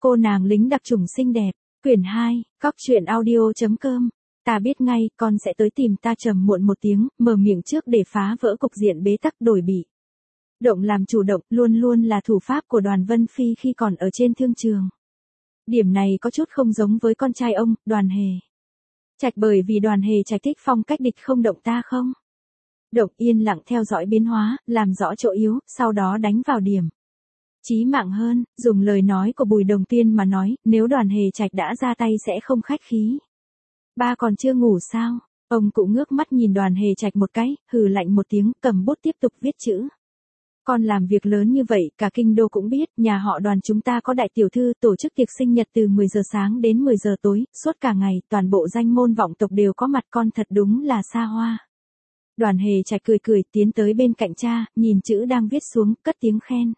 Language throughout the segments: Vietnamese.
Cô nàng lính đặc chủng xinh đẹp, quyển 2, cóc truyện audio.com. Ta biết ngay, con sẽ tới tìm ta. Trầm muộn một tiếng, mở miệng trước để phá vỡ cục diện bế tắc đổi bị. Động làm chủ động, luôn luôn là thủ pháp của Đoàn Vân Phi khi còn ở trên thương trường. Điểm này có chút không giống với con trai ông, Đoàn Hề Trạch, bởi vì Đoàn Hề Trạch thích phong cách địch không động ta không động, yên lặng theo dõi biến hóa, làm rõ chỗ yếu, sau đó đánh vào điểm chí mạng hơn. Dùng lời nói của Bùi Đồng Tiên mà nói, nếu Đoàn Hề Trạch đã ra tay sẽ không khách khí. Ba còn chưa ngủ sao? Ông cụ ngước mắt nhìn Đoàn Hề Trạch một cái, hừ lạnh một tiếng, cầm bút tiếp tục viết chữ. Con làm việc lớn như vậy, cả kinh đô cũng biết, nhà họ Đoàn chúng ta có đại tiểu thư tổ chức tiệc sinh nhật từ 10 giờ sáng đến 10 giờ tối, suốt cả ngày, toàn bộ danh môn vọng tộc đều có mặt, con thật đúng là xa hoa. Đoàn Hề Trạch cười cười, tiến tới bên cạnh cha, nhìn chữ đang viết xuống, cất tiếng khen.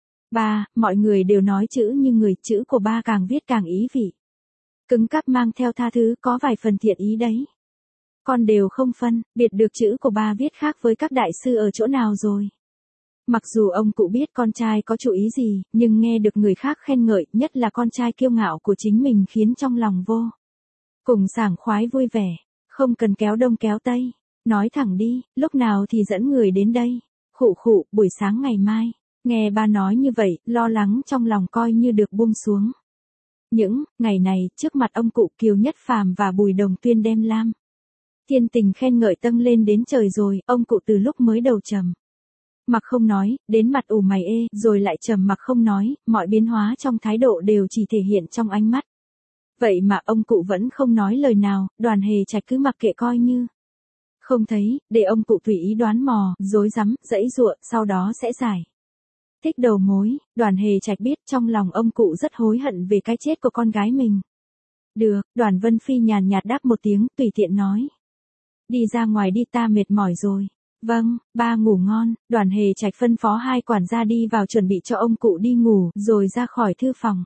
Ba, mọi người đều nói chữ như người, chữ của ba càng viết càng ý vị. Cứng cáp mang theo tha thứ, có vài phần thiện ý đấy. Con đều không phân biệt được chữ của ba viết khác với các đại sư ở chỗ nào rồi. Mặc dù ông cụ biết con trai có chủ ý gì, nhưng nghe được người khác khen ngợi, nhất là con trai kiêu ngạo của chính mình, khiến trong lòng vô cùng sảng khoái vui vẻ. Không cần kéo đông kéo tây, nói thẳng đi, lúc nào thì dẫn người đến đây. Khụ khụ, buổi sáng ngày mai. Nghe ba nói như vậy, lo lắng trong lòng coi như được buông xuống. Những ngày này, trước mặt ông cụ, Kiều Nhất Phàm và Bùi Đồng Tuyên đem Lam Thiên Tình khen ngợi dâng lên đến trời rồi, ông cụ từ lúc mới đầu trầm mặc không nói, đến mặt ủ mày ê, rồi lại trầm mặc không nói, mọi biến hóa trong thái độ đều chỉ thể hiện trong ánh mắt. Vậy mà ông cụ vẫn không nói lời nào, Đoàn Hề Trạch cứ mặc kệ coi như không thấy, để ông cụ tùy ý đoán mò, rối rắm, giãy giụa, sau đó sẽ giải thích đầu mối. Đoàn Hề Trạch biết trong lòng ông cụ rất hối hận về cái chết của con gái mình. Được, Đoàn Vân Phi nhàn nhạt đáp một tiếng, tùy tiện nói. Đi ra ngoài đi, ta mệt mỏi rồi. Vâng, ba ngủ ngon. Đoàn Hề Trạch phân phó hai quản gia đi vào chuẩn bị cho ông cụ đi ngủ, rồi ra khỏi thư phòng.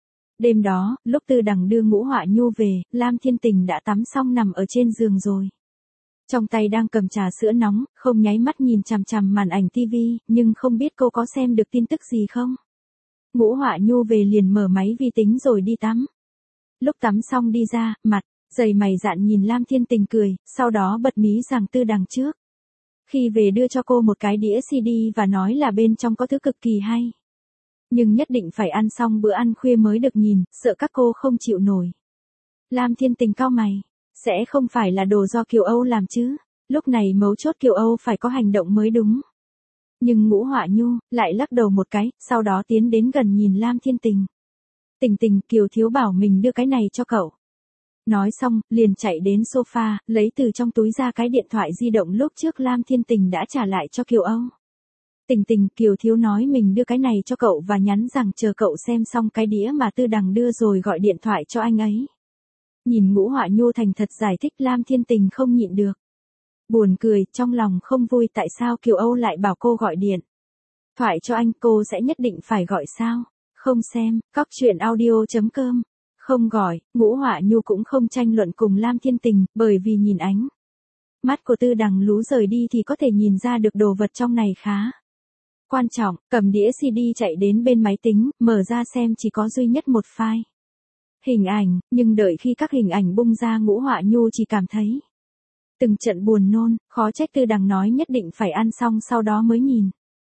Đêm đó, lúc Tư Đằng đưa Ngũ Họa Nhu về, Lam Thiên Tình đã tắm xong nằm ở trên giường rồi. Trong tay đang cầm trà sữa nóng, không nháy mắt nhìn chằm chằm màn ảnh tivi, nhưng không biết cô có xem được tin tức gì không. Ngũ Họa Nhu về liền mở máy vi tính rồi đi tắm. Lúc tắm xong đi ra, mặt dày mày dạn nhìn Lam Thiên Tình cười, sau đó bật mí rằng Tư Đằng trước khi về đưa cho cô một cái đĩa CD và nói là bên trong có thứ cực kỳ hay. Nhưng nhất định phải ăn xong bữa ăn khuya mới được nhìn, sợ các cô không chịu nổi. Lam Thiên Tình cau mày. Sẽ không phải là đồ do Kiều Âu làm chứ? Lúc này mấu chốt Kiều Âu phải có hành động mới đúng. Nhưng Ngũ Họa Nhu lại lắc đầu một cái, sau đó tiến đến gần nhìn Lam Thiên Tình. Tình Tình, Kiều thiếu bảo mình đưa cái này cho cậu. Nói xong, liền chạy đến sofa, lấy từ trong túi ra cái điện thoại di động lúc trước Lam Thiên Tình đã trả lại cho Kiều Âu. Tình Tình, Kiều thiếu nói mình đưa cái này cho cậu và nhắn rằng chờ cậu xem xong cái đĩa mà Tư Đằng đưa rồi gọi điện thoại cho anh ấy. Nhìn Ngũ Họa Nhu thành thật giải thích, Lam Thiên Tình không nhịn được. Buồn cười, trong lòng không vui, tại sao Kiều Âu lại bảo cô gọi điện thoại cho anh, cô sẽ nhất định phải gọi sao? Không xem, cóc truyện audio.com. Không gọi, Ngũ Họa Nhu cũng không tranh luận cùng Lam Thiên Tình, bởi vì nhìn ánh mắt của Tư Đằng lú rời đi thì có thể nhìn ra được đồ vật trong này khá quan trọng. Cầm đĩa CD chạy đến bên máy tính, mở ra xem chỉ có duy nhất một file hình ảnh, nhưng đợi khi các hình ảnh bung ra, Ngũ Họa Nhu chỉ cảm thấy từng trận buồn nôn, khó trách Tư Đằng nói nhất định phải ăn xong sau đó mới nhìn.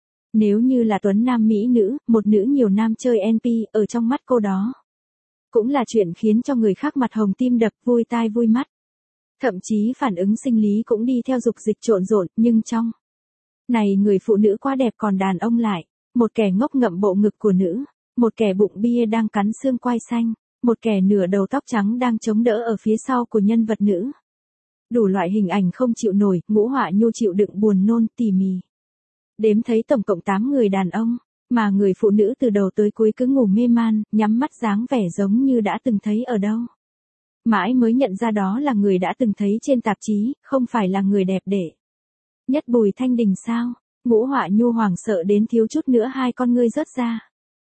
Nếu như là tuấn nam mỹ nữ, một nữ nhiều nam chơi NP, ở trong mắt cô đó cũng là chuyện khiến cho người khác mặt hồng tim đập, vui tai vui mắt. Thậm chí phản ứng sinh lý cũng đi theo dục dịch trộn rộn, nhưng trong này người phụ nữ quá đẹp, còn đàn ông lại một kẻ ngốc ngậm bộ ngực của nữ, một kẻ bụng bia đang cắn xương quai xanh, một kẻ nửa đầu tóc trắng đang chống đỡ ở phía sau của nhân vật nữ. Đủ loại hình ảnh không chịu nổi, Ngũ Họa Nhu chịu đựng buồn nôn tỉ mỉ. Đếm thấy tổng cộng 8 người đàn ông, mà người phụ nữ từ đầu tới cuối cứ ngủ mê man, nhắm mắt dáng vẻ giống như đã từng thấy ở đâu. Mãi mới nhận ra đó là người đã từng thấy trên tạp chí, không phải là người đẹp đẽ nhất Bùi Thanh Đình sao? Ngũ Họa Nhu hoảng sợ đến thiếu chút nữa hai con ngươi rớt ra.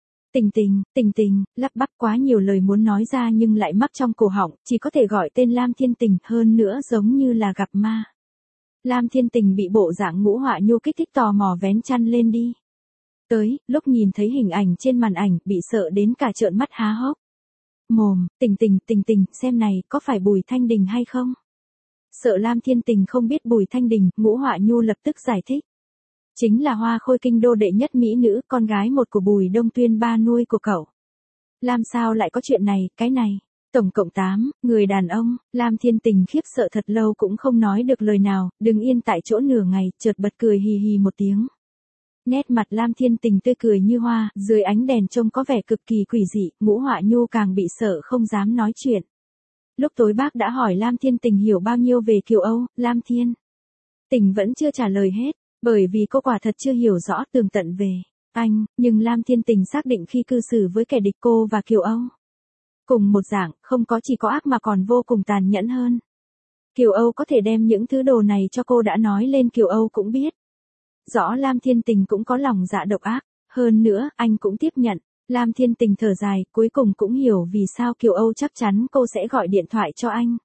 Tình Tình, lắp bắp quá nhiều lời muốn nói ra nhưng lại mắc trong cổ họng, chỉ có thể gọi tên Lam Thiên Tình, hơn nữa giống như là gặp ma. Lam Thiên Tình bị bộ dạng Ngũ Họa Nhu kích thích tò mò vén chăn lên đi tới, lúc nhìn thấy hình ảnh trên màn ảnh, bị sợ đến cả trợn mắt há hốc mồm. Tình, xem này, có phải Bùi Thanh Đình hay không? Sợ Lam Thiên Tình không biết Bùi Thanh Đình, Ngũ Họa Nhu lập tức giải thích. Chính là Hoa Khôi kinh đô đệ nhất mỹ nữ, con gái một của Bùi Đông Tuyên ba nuôi của cậu. Làm sao lại có chuyện này, cái này? Tổng cộng 8 người đàn ông. Lam Thiên Tình khiếp sợ thật lâu cũng không nói được lời nào, đứng yên tại chỗ nửa ngày, chợt bật cười hì hì một tiếng. Nét mặt Lam Thiên Tình tươi cười như hoa, dưới ánh đèn trông có vẻ cực kỳ quỷ dị, Ngũ Họa Nhu càng bị sợ không dám nói chuyện. Lúc tối bác đã hỏi Lam Thiên Tình hiểu bao nhiêu về Kiều Âu, Lam Thiên Tình vẫn chưa trả lời hết, bởi vì cô quả thật chưa hiểu rõ tường tận về anh, nhưng Lam Thiên Tình xác định khi cư xử với kẻ địch cô và Kiều Âu cùng một dạng, không có chỉ có ác mà còn vô cùng tàn nhẫn hơn. Kiều Âu có thể đem những thứ đồ này cho cô đã nói lên Kiều Âu cũng biết. Rõ Lam Thiên Tình cũng có lòng dạ độc ác, hơn nữa, anh cũng tiếp nhận. Lam Thiên Tình thở dài, cuối cùng cũng hiểu vì sao Kiều Âu chắc chắn cô sẽ gọi điện thoại cho anh.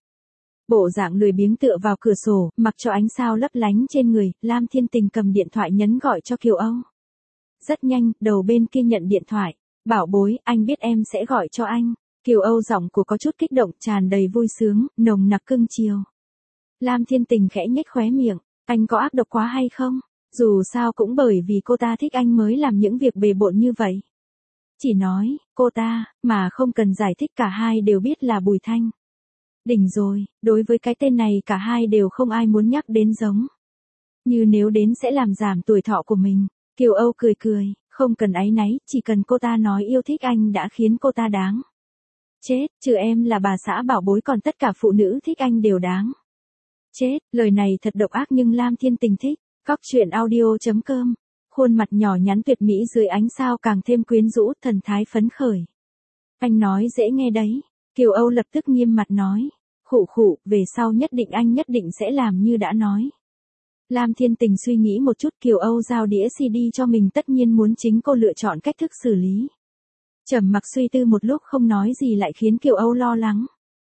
Bộ dạng lười biếng tựa vào cửa sổ, mặc cho ánh sao lấp lánh trên người, Lam Thiên Tình cầm điện thoại nhấn gọi cho Kiều Âu. Rất nhanh, đầu bên kia nhận điện thoại. Bảo bối, anh biết em sẽ gọi cho anh. Kiều Âu giọng của có chút kích động, tràn đầy vui sướng, nồng nặc cưng chiều. Lam Thiên Tình khẽ nhếch khóe miệng, anh có ác độc quá hay không? Dù sao cũng bởi vì cô ta thích anh mới làm những việc bề bộn như vậy. Chỉ nói, cô ta, mà không cần giải thích, cả hai đều biết là Bùi Thanh Đình rồi, đối với cái tên này cả hai đều không ai muốn nhắc đến giống. Như nếu đến sẽ làm giảm tuổi thọ của mình. Kiều Âu cười cười, không cần áy náy, chỉ cần cô ta nói yêu thích anh đã khiến cô ta đáng chết, trừ em là bà xã bảo bối còn tất cả phụ nữ thích anh đều đáng chết. Lời này thật độc ác nhưng Lam Thiên Tình thích. Cóc truyện audio.com. Khuôn mặt nhỏ nhắn tuyệt mỹ dưới ánh sao càng thêm quyến rũ, thần thái phấn khởi. Anh nói dễ nghe đấy. Kiều Âu lập tức nghiêm mặt nói. Khụ, về sau anh nhất định sẽ làm như đã nói. Lam Thiên Tình suy nghĩ một chút, Kiều Âu giao đĩa CD cho mình tất nhiên muốn chính cô lựa chọn cách thức xử lý. Trầm mặc suy tư một lúc không nói gì lại khiến Kiều Âu lo lắng.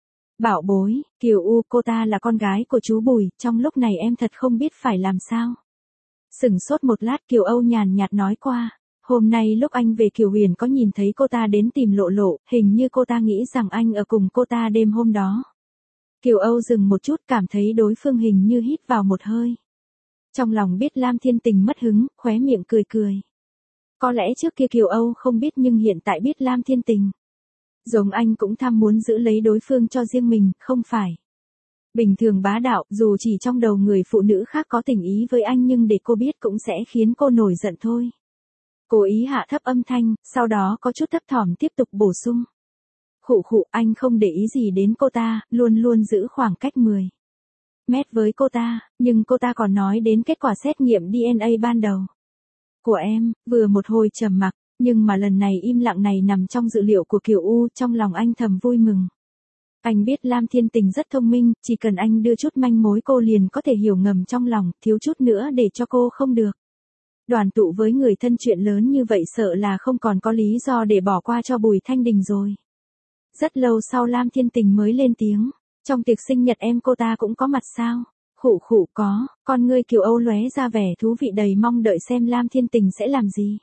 Bảo bối, Kiều U, cô ta là con gái của chú Bùi, trong lúc này em thật không biết phải làm sao. Sửng sốt một lát, Kiều Âu nhàn nhạt nói qua. Hôm nay lúc anh về Kiều Huyền có nhìn thấy cô ta đến tìm Lộ, hình như cô ta nghĩ rằng anh ở cùng cô ta đêm hôm đó. Kiều Âu dừng một chút, cảm thấy đối phương hình như hít vào một hơi. Trong lòng biết Lam Thiên Tình mất hứng, khóe miệng cười. Có lẽ trước kia Kiều Âu không biết nhưng hiện tại biết Lam Thiên Tình. Giống anh cũng tham muốn giữ lấy đối phương cho riêng mình, không phải. Bình thường bá đạo, dù chỉ trong đầu người phụ nữ khác có tình ý với anh nhưng để cô biết cũng sẽ khiến cô nổi giận thôi. Cố ý hạ thấp âm thanh, sau đó có chút thấp thỏm tiếp tục bổ sung. Khụ, anh không để ý gì đến cô ta, luôn giữ khoảng cách 10 mét với cô ta, nhưng cô ta còn nói đến kết quả xét nghiệm DNA ban đầu của em. Vừa một hồi trầm mặc, nhưng mà lần này im lặng này nằm trong dự liệu của Kiều U, trong lòng anh thầm vui mừng. Anh biết Lam Thiên Tình rất thông minh, chỉ cần anh đưa chút manh mối cô liền có thể hiểu ngầm trong lòng, thiếu chút nữa để cho cô không được đoàn tụ với người thân, chuyện lớn như vậy sợ là không còn có lý do để bỏ qua cho Bùi Thanh Đình rồi. Rất lâu sau Lam Thiên Tình mới lên tiếng. Trong tiệc sinh nhật em cô ta cũng có mặt sao? Khụ, có. Con ngươi Kiều Âu lóe ra vẻ thú vị, đầy mong đợi xem Lam Thiên Tình sẽ làm gì.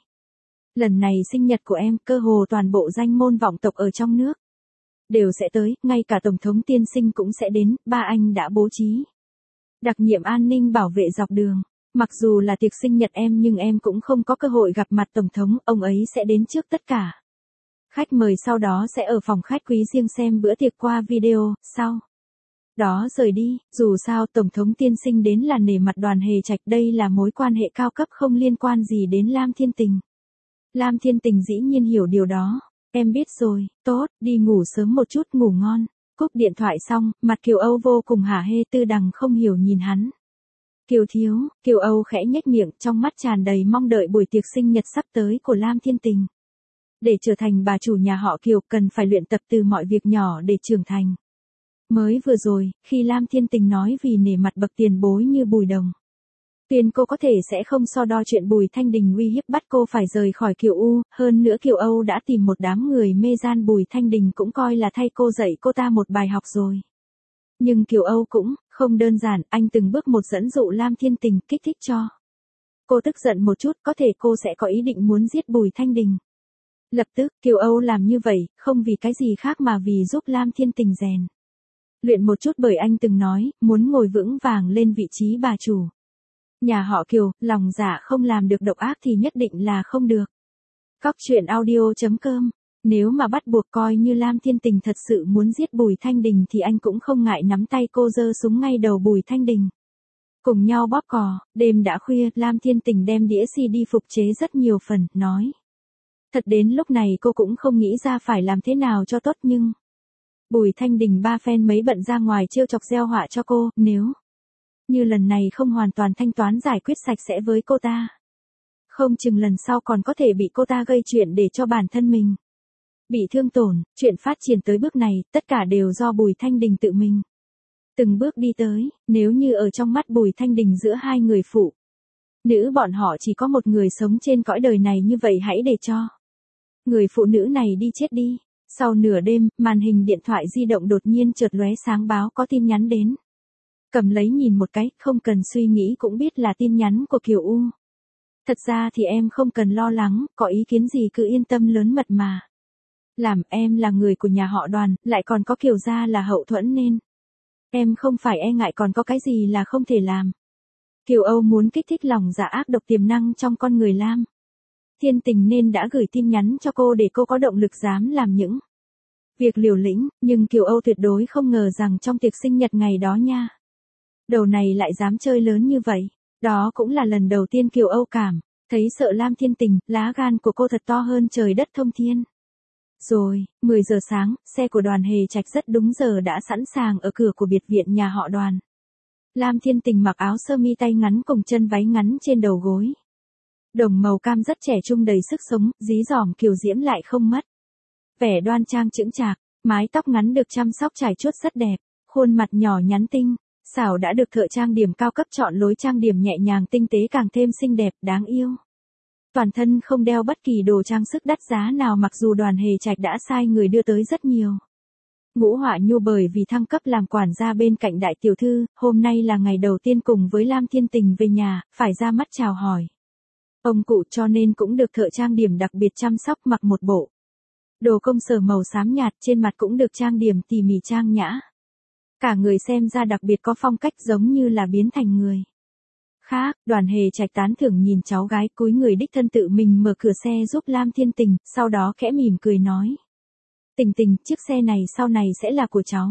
Lần này sinh nhật của em, cơ hồ toàn bộ danh môn vọng tộc ở trong nước đều sẽ tới, ngay cả Tổng thống tiên sinh cũng sẽ đến, ba anh đã bố trí đặc nhiệm an ninh bảo vệ dọc đường. Mặc dù là tiệc sinh nhật em nhưng em cũng không có cơ hội gặp mặt Tổng thống, ông ấy sẽ đến trước tất cả khách mời, sau đó sẽ ở phòng khách quý riêng xem bữa tiệc qua video, sau đó rời đi. Dù sao Tổng thống tiên sinh đến là nể mặt Đoàn Hề Trạch, đây là mối quan hệ cao cấp không liên quan gì đến Lam Thiên Tình. Lam Thiên Tình dĩ nhiên hiểu điều đó. Em biết rồi, tốt, đi ngủ sớm một chút, ngủ ngon. Cúp điện thoại xong, mặt Kiều Âu vô cùng hả hê, Tư Đằng không hiểu nhìn hắn. Kiều thiếu, Kiều Âu khẽ nhếch miệng, trong mắt tràn đầy mong đợi buổi tiệc sinh nhật sắp tới của Lam Thiên Tình. Để trở thành bà chủ nhà họ Kiều cần phải luyện tập từ mọi việc nhỏ để trưởng thành. Mới vừa rồi, khi Lam Thiên Tình nói vì nể mặt bậc tiền bối như Bùi Đồng Tuyên cô có thể sẽ không so đo chuyện Bùi Thanh Đình uy hiếp bắt cô phải rời khỏi Kiều U, hơn nữa Kiều Âu đã tìm một đám người mê gian, Bùi Thanh Đình cũng coi là thay cô dạy cô ta một bài học rồi. Nhưng Kiều Âu cũng không đơn giản, anh từng bước một dẫn dụ Lam Thiên Tình, kích thích cho Cô tức giận một chút, có thể cô sẽ có ý định muốn giết Bùi Thanh Đình. Lập tức, Kiều Âu làm như vậy, không vì cái gì khác mà vì giúp Lam Thiên Tình rèn luyện một chút, bởi anh từng nói, muốn ngồi vững vàng lên vị trí bà chủ nhà họ Kiều, lòng dạ không làm được độc ác thì nhất định là không được. Cóc truyện audio.com. Nếu mà bắt buộc coi như Lam Thiên Tình thật sự muốn giết Bùi Thanh Đình thì anh cũng không ngại nắm tay cô giơ súng ngay đầu Bùi Thanh Đình. Cùng nhau bóp cò, đêm đã khuya, Lam Thiên Tình đem đĩa CD phục chế rất nhiều phần, nói. Thật đến lúc này cô cũng không nghĩ ra phải làm thế nào cho tốt, nhưng Bùi Thanh Đình ba phen mấy bận ra ngoài trêu chọc gieo họa cho cô, nếu như lần này không hoàn toàn thanh toán giải quyết sạch sẽ với cô ta, không chừng lần sau còn có thể bị cô ta gây chuyện để cho bản thân mình bị thương tổn. Chuyện phát triển tới bước này, tất cả đều do Bùi Thanh Đình tự mình từng bước đi tới. Nếu như ở trong mắt Bùi Thanh Đình giữa hai người phụ nữ bọn họ chỉ có một người sống trên cõi đời này, như vậy hãy để cho người phụ nữ này đi chết đi. Sau nửa đêm, màn hình điện thoại di động đột nhiên chợt lóe sáng báo có tin nhắn đến. Cầm lấy nhìn một cái, không cần suy nghĩ cũng biết là tin nhắn của Kiều U. Thật ra thì em không cần lo lắng, có ý kiến gì cứ yên tâm lớn mật mà làm, em là người của nhà họ Đoàn, lại còn có Kiều gia là hậu thuẫn nên em không phải e ngại, còn có cái gì là không thể làm. Kiều Âu muốn kích thích lòng dạ ác độc tiềm năng trong con người Lam Thiên Tình nên đã gửi tin nhắn cho cô để cô có động lực dám làm những việc liều lĩnh, nhưng Kiều Âu tuyệt đối không ngờ rằng trong tiệc sinh nhật ngày đó nha, đầu này lại dám chơi lớn như vậy. Đó cũng là lần đầu tiên Kiều Âu cảm thấy sợ Lam Thiên Tình, lá gan của cô thật to hơn trời đất thông thiên. Rồi, 10 giờ sáng, xe của Đoàn Hề Trạch rất đúng giờ đã sẵn sàng ở cửa của biệt viện nhà họ Đoàn. Lam Thiên Tình mặc áo sơ mi tay ngắn cùng chân váy ngắn trên đầu gối đồng màu cam rất trẻ trung đầy sức sống, dí dỏm kiều diễm lại không mất vẻ đoan trang chững chạc, mái tóc ngắn được chăm sóc trải chuốt rất đẹp, khuôn mặt nhỏ nhắn tinh xảo đã được thợ trang điểm cao cấp chọn lối trang điểm nhẹ nhàng tinh tế càng thêm xinh đẹp, đáng yêu. Toàn thân không đeo bất kỳ đồ trang sức đắt giá nào, mặc dù Đoàn Hề Trạch đã sai người đưa tới rất nhiều. Ngũ Họa Nhu bởi vì thăng cấp làm quản gia bên cạnh đại tiểu thư, hôm nay là ngày đầu tiên cùng với Lam Thiên Tình về nhà, phải ra mắt chào hỏi ông cụ, cho nên cũng được thợ trang điểm đặc biệt chăm sóc, mặc một bộ đồ công sở màu xám nhạt, trên mặt cũng được trang điểm tỉ mỉ trang nhã. Cả người xem ra đặc biệt có phong cách, giống như là biến thành người khác. Đoàn Hề Trạch tán thưởng nhìn cháu gái, cúi người đích thân tự mình mở cửa xe giúp Lam Thiên Tình, sau đó khẽ mỉm cười nói. Tình Tình, chiếc xe này sau này sẽ là của cháu.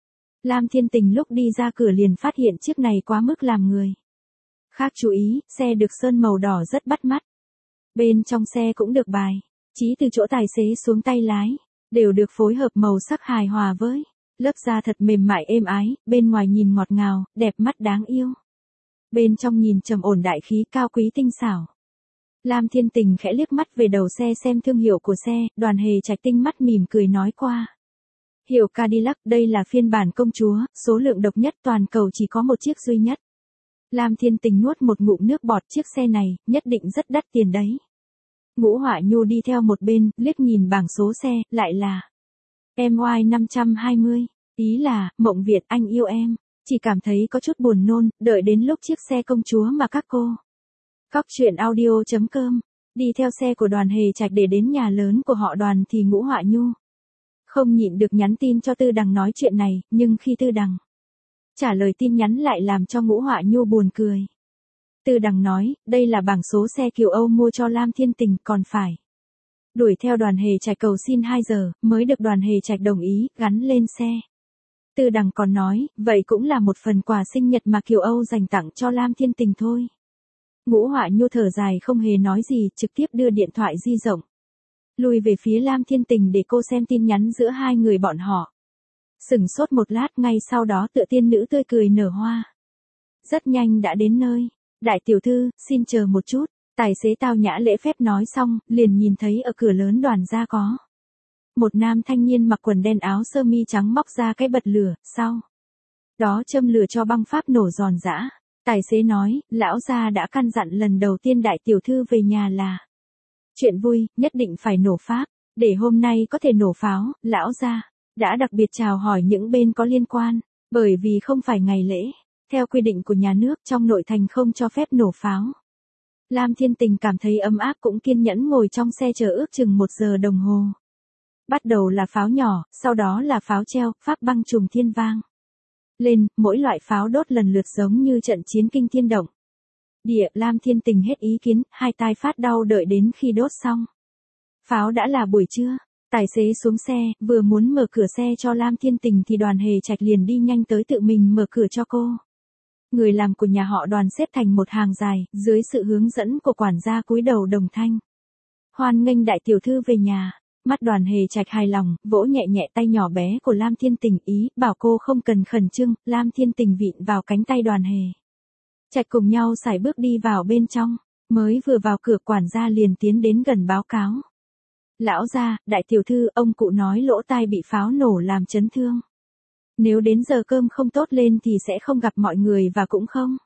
Lam Thiên Tình lúc đi ra cửa liền phát hiện chiếc này quá mức làm người khác chú ý, xe được sơn màu đỏ rất bắt mắt. Bên trong xe cũng được bài trí từ chỗ tài xế xuống tay lái, đều được phối hợp màu sắc hài hòa với lớp da thật mềm mại êm ái, bên ngoài nhìn ngọt ngào, đẹp mắt đáng yêu. Bên trong nhìn trầm ổn đại khí, cao quý tinh xảo. Lam Thiên Tình khẽ liếc mắt về đầu xe xem thương hiệu của xe, Đoàn Hề Trạch tinh mắt mỉm cười nói qua. Hiệu Cadillac, đây là phiên bản công chúa, số lượng độc nhất, toàn cầu chỉ có một chiếc duy nhất. Lam Thiên Tình nuốt một ngụm nước bọt, chiếc xe này, nhất định rất đắt tiền đấy. Ngũ Họa Nhu đi theo một bên, liếc nhìn bảng số xe, lại là MY 520, ý là, Mộng Việt anh yêu em. Chỉ cảm thấy có chút buồn nôn, đợi đến lúc chiếc xe công chúa mà các cô. Cóc truyện audio.com, đi theo xe của Đoàn Hề Trạch để đến nhà lớn của họ Đoàn thì Ngũ Họa Nhu không nhịn được nhắn tin cho Tư Đằng nói chuyện này, nhưng khi Tư Đằng trả lời tin nhắn lại làm cho Ngũ Họa Nhu buồn cười. Tư Đằng nói, đây là bảng số xe Kiều Âu mua cho Lam Thiên Tình, còn phải đuổi theo Đoàn Hề Trạch cầu xin 2 giờ, mới được Đoàn Hề Trạch đồng ý, gắn lên xe. Tư Đằng còn nói, vậy cũng là một phần quà sinh nhật mà Kiều Âu dành tặng cho Lam Thiên Tình thôi. Ngũ Họa Nhu thở dài không hề nói gì, trực tiếp đưa điện thoại di động lùi về phía Lam Thiên Tình để cô xem tin nhắn giữa hai người bọn họ. Sửng sốt một lát, ngay sau đó tựa tiên nữ tươi cười nở hoa. Rất nhanh đã đến nơi. Đại tiểu thư, xin chờ một chút. Tài xế tao nhã lễ phép nói xong, liền nhìn thấy ở cửa lớn Đoàn gia có một nam thanh niên mặc quần đen áo sơ mi trắng móc ra cái bật lửa, sau đó châm lửa cho băng pháp nổ giòn giã. Tài xế nói, lão gia đã căn dặn lần đầu tiên đại tiểu thư về nhà là chuyện vui, nhất định phải nổ pháp. Để hôm nay có thể nổ pháo, lão gia đã đặc biệt chào hỏi những bên có liên quan, bởi vì không phải ngày lễ. Theo quy định của nhà nước, trong nội thành không cho phép nổ pháo. Lam Thiên Tình cảm thấy ấm áp cũng kiên nhẫn ngồi trong xe chờ ước chừng 1 giờ đồng hồ. Bắt đầu là pháo nhỏ, sau đó là pháo treo, pháp băng trùm thiên vang lên, mỗi loại pháo đốt lần lượt giống như trận chiến kinh thiên động địa. Lam Thiên Tình hết ý kiến, hai tai phát đau đợi đến khi đốt xong pháo đã là buổi trưa. Tài xế xuống xe, vừa muốn mở cửa xe cho Lam Thiên Tình thì Đoàn Hề Trạch liền đi nhanh tới tự mình mở cửa cho cô. Người làm của nhà họ Đoàn xếp thành một hàng dài, dưới sự hướng dẫn của quản gia cúi đầu đồng thanh. Hoan nghênh đại tiểu thư về nhà. Mắt Đoàn Hề Trạch hài lòng, vỗ nhẹ nhẹ tay nhỏ bé của Lam Thiên Tình, ý bảo cô không cần khẩn trương. Lam Thiên Tình vịn vào cánh tay Đoàn Hề Trạch cùng nhau sải bước đi vào bên trong. Mới vừa vào cửa, quản gia liền tiến đến gần báo cáo. Lão gia, đại tiểu thư, ông cụ nói lỗ tai bị pháo nổ làm chấn thương. Nếu đến giờ cơm không tốt lên thì sẽ không gặp mọi người và cũng không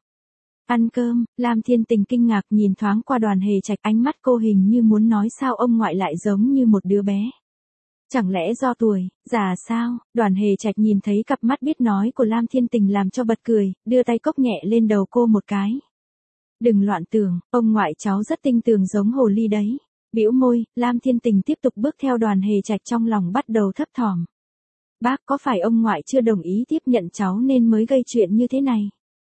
ăn cơm. Lam Thiên Tình kinh ngạc nhìn thoáng qua Đoàn Hề Trạch, ánh mắt cô hình như muốn nói sao ông ngoại lại giống như một đứa bé. Chẳng lẽ do tuổi, già sao? Đoàn Hề Trạch nhìn thấy cặp mắt biết nói của Lam Thiên Tình làm cho bật cười, đưa tay cốc nhẹ lên đầu cô một cái. Đừng loạn tưởng, ông ngoại cháu rất tinh tường giống hồ ly đấy. Bĩu môi, Lam Thiên Tình tiếp tục bước theo Đoàn Hề Trạch, trong lòng bắt đầu thấp thỏm. Bác, có phải ông ngoại chưa đồng ý tiếp nhận cháu nên mới gây chuyện như thế này?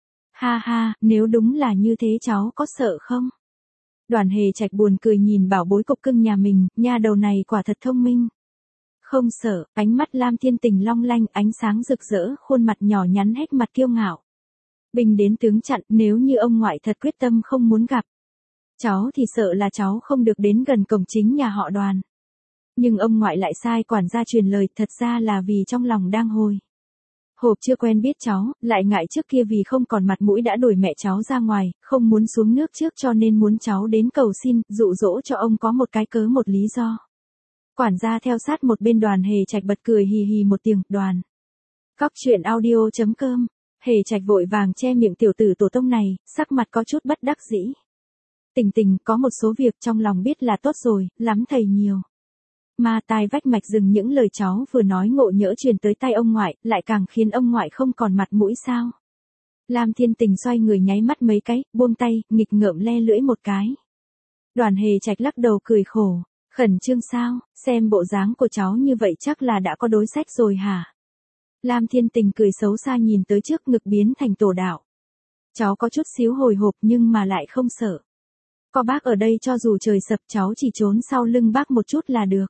Ha ha, nếu đúng là như thế cháu có sợ không? Đoàn Hề Trạch buồn cười nhìn bảo bối cục cưng nhà mình, nha đầu này quả thật thông minh. Không sợ, ánh mắt Lam Thiên Tình long lanh, ánh sáng rực rỡ, khuôn mặt nhỏ nhắn hết mặt kiêu ngạo. Bình đến tướng chặn, nếu như ông ngoại thật quyết tâm không muốn gặp cháu thì sợ là cháu không được đến gần cổng chính nhà họ Đoàn. Nhưng ông ngoại lại sai quản gia truyền lời, thật ra là vì trong lòng đang hồi hộp chưa quen biết cháu, lại ngại trước kia vì không còn mặt mũi đã đuổi mẹ cháu ra ngoài, không muốn xuống nước trước cho nên muốn cháu đến cầu xin, dụ dỗ cho ông có một cái cớ một lý do. Quản gia theo sát một bên. Đoàn Hề Trạch bật cười hì hì một tiếng. Đoàn. Cóc truyện audio.com. Hề Trạch vội vàng che miệng tiểu tử tổ tông này, sắc mặt có chút bất đắc dĩ. Tình Tình, có một số việc trong lòng biết là tốt rồi, lắm thầy nhiều. Mà tai vách mạch rừng những lời cháu vừa nói ngộ nhỡ truyền tới tay ông ngoại, lại càng khiến ông ngoại không còn mặt mũi sao. Lam Thiên Tình xoay người nháy mắt mấy cái, buông tay, nghịch ngợm le lưỡi một cái. Đoàn Hề Trạch lắc đầu cười khổ. Khẩn trương sao, xem bộ dáng của cháu như vậy chắc là đã có đối sách rồi hả? Lam Thiên Tình cười xấu xa nhìn tới trước ngực biến thành tổ đạo. Cháu có chút xíu hồi hộp nhưng mà lại không sợ. Có bác ở đây cho dù trời sập cháu chỉ trốn sau lưng bác một chút là được.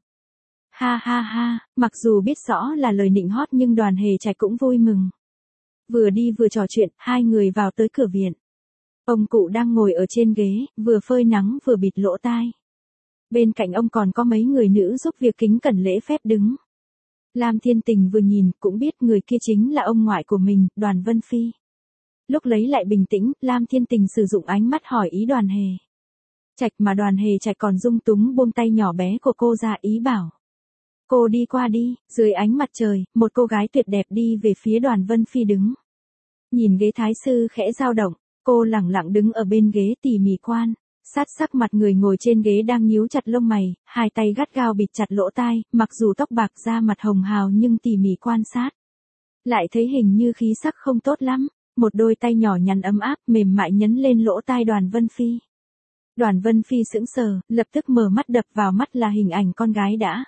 Ha ha ha, mặc dù biết rõ là lời nịnh hót nhưng Đoàn Hề Trạch cũng vui mừng. Vừa đi vừa trò chuyện, hai người vào tới cửa viện. Ông cụ đang ngồi ở trên ghế, vừa phơi nắng vừa bịt lỗ tai. Bên cạnh ông còn có mấy người nữ giúp việc kính cẩn lễ phép đứng. Lam Thiên Tình vừa nhìn cũng biết người kia chính là ông ngoại của mình, Đoàn Vân Phi. Lúc lấy lại bình tĩnh, Lam Thiên Tình sử dụng ánh mắt hỏi ý Đoàn Hề Trạch, mà Đoàn Hề Trạch còn dung túng buông tay nhỏ bé của cô ra, ý bảo cô đi qua đi. Dưới ánh mặt trời, một cô gái tuyệt đẹp đi về phía Đoàn Vân Phi đứng. Nhìn ghế thái sư khẽ dao động, cô lẳng lặng đứng ở bên ghế tỉ mỉ quan sát sắc mặt người ngồi trên ghế đang nhíu chặt lông mày, hai tay gắt gao bịt chặt lỗ tai, mặc dù tóc bạc da mặt hồng hào nhưng tỉ mỉ quan sát lại thấy hình như khí sắc không tốt lắm. Một đôi tay nhỏ nhắn ấm áp mềm mại nhấn lên lỗ tai Đoàn Vân Phi. Đoàn Vân Phi sững sờ, lập tức mở mắt, đập vào mắt là hình ảnh con gái đã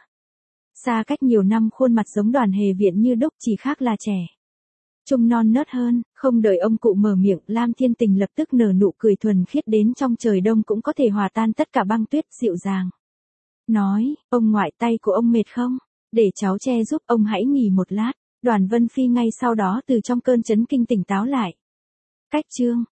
xa cách nhiều năm, khuôn mặt giống Đoàn Hề Viện như đúc, chỉ khác là trẻ trông non nớt hơn. Không đợi ông cụ mở miệng, Lam Thiên Tình lập tức nở nụ cười thuần khiết đến trong trời đông cũng có thể hòa tan tất cả băng tuyết, dịu dàng nói, ông ngoại tay của ông mệt không? Để cháu che giúp, ông hãy nghỉ một lát. Đoàn Vân Phi ngay sau đó từ trong cơn chấn kinh tỉnh táo lại. Cách chương